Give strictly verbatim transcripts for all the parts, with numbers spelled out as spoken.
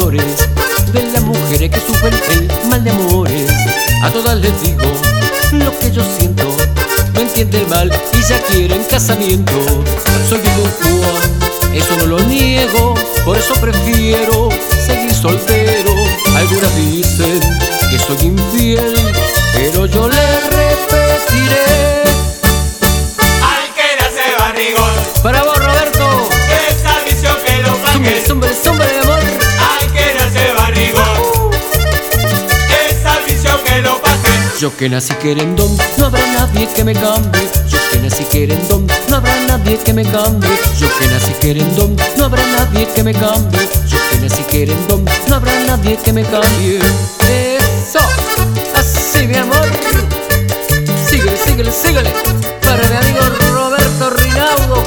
dolores de las mujeres que sufren el mal de amores. A todas les digo lo que yo siento, no entiende el mal y ya quieren casamiento. Soy de Don Juan, eso no lo niego, por eso prefiero seguir soltero. Algunas dicen que soy infiel, pero yo le repetiré: al que nace barrigón, para vos, Roberto, esa visión que lo pague. Zumbre, zumbre, de amor. Al que nace barrigón, esa visión que lo pague. Yo que nací querendón, no habrá nadie que me cambie. Yo que nací querendón, no habrá nadie que me cambie. Yo que nací querendón, no habrá nadie que me cambie. Yo que nací querendón, no habrá nadie que me cambie. Eso, así mi amor. Síguele, síguele, síguele. Para mi amigo Roberto Rinaudo.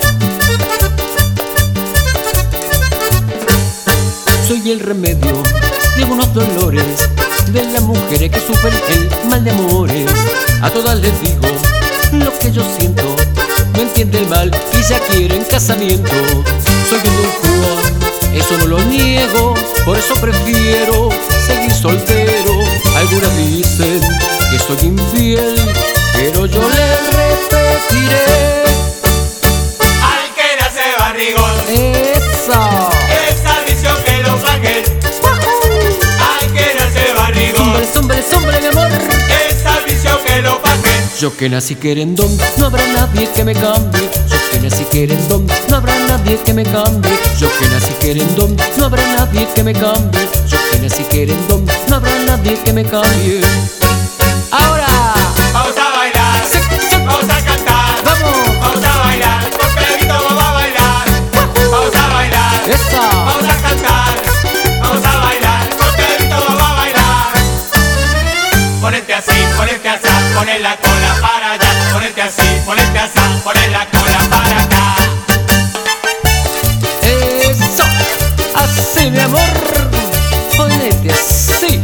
Soy el remedio de algunos dolores de las mujeres que sufren el mal de amores. A todas les digo lo que yo siento, no entiende el mal y ya quieren casamiento. Soy de Don Juan, eso no lo niego, por eso prefiero seguir soltero. Algunas dicen que soy infiel, pero yo les repetiré: al que nace barrigón, esa. esa visión que lo pague. Al que nace barrigón, Zúmbale, zúmbale, zúmbale, mi amor. esa visión que lo pague. Yo que nací querendón, no habrá nadie que me cambie. Yo que nací querendón, no habrá nadie que me cambie. Yo que nací querendón, no habrá nadie que me cambie. Yo que nací querendón, no habrá nadie que me cambie. Ahora, Vamos a bailar, sí, sí, vamos a cantar, vamos, vamos a bailar, porque Levito vamos a bailar. Vamos a bailar, esa. vamos a cantar, vamos a bailar, porque Levito vamos a bailar. Ponete así, ponete así, poné la cola para allá. Ponete así, ponete así, poné la cola para acá. Eso, así mi amor, ponete así.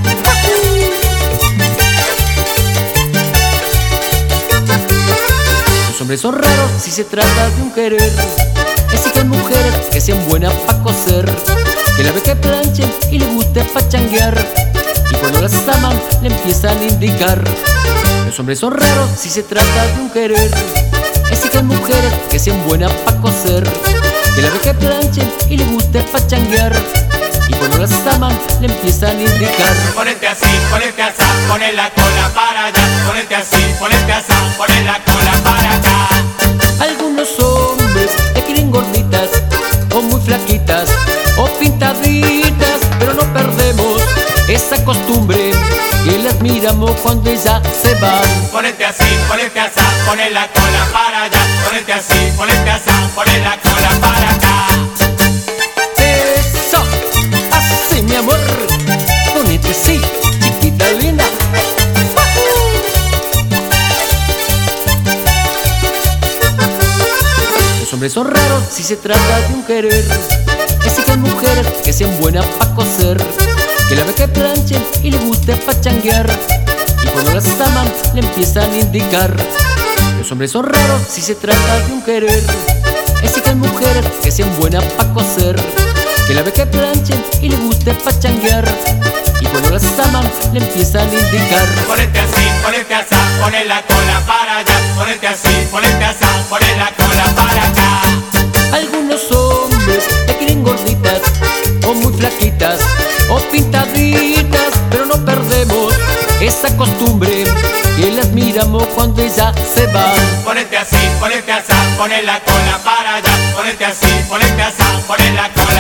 Los hombres son raros si se trata de un querer. Exigen mujeres que sean buenas pa' coser, que la ve que planchen y le guste pachanguear, y cuando las aman le empiezan a indicar. Los hombres son raros si se trata de un querer. Exigen mujeres que sean buenas pa' coser, que la ve que planchen y le guste pachanguear, y cuando las aman le empiezan a indicar. Ponete así, ponete así, poné la cola para allá. Ponete así, ponete así, poné la cola para acá. Algunos hombres te quieren gorditas, o muy flaquitas, o pintaditas, pero no perdemos esa costumbre que las miramos cuando ellas se van. Ponete así, ponete así, poné la cola para allá. Ponete así, ponete así, poné la cola para acá. Eso, así mi amor, ponete así, chiquita linda. Los hombres son raros si se trata de un querer. Exigen mujeres que sean buenas pa' coser, que la ve que planchen y le guste pachanguear, y cuando las aman le empiezan a indicar. Los hombres son raros si se trata de un querer. Exigen mujeres que sean buenas pa' coser, que la ve que planchen y le guste pachanguear, y cuando las aman le empiezan a indicar. Ponete así, ponete así, poné la cola para allá. Ponete así, ponete así, poné la cola para acá. Algunos hombres te quieren gorditas, o muy flaquitas, o pintaditas, pero no perdemos esa costumbre que las miramos cuando ellas se van. Ponete así, ponete así, poné la cola para allá. Ponete así, ponete así, poné la cola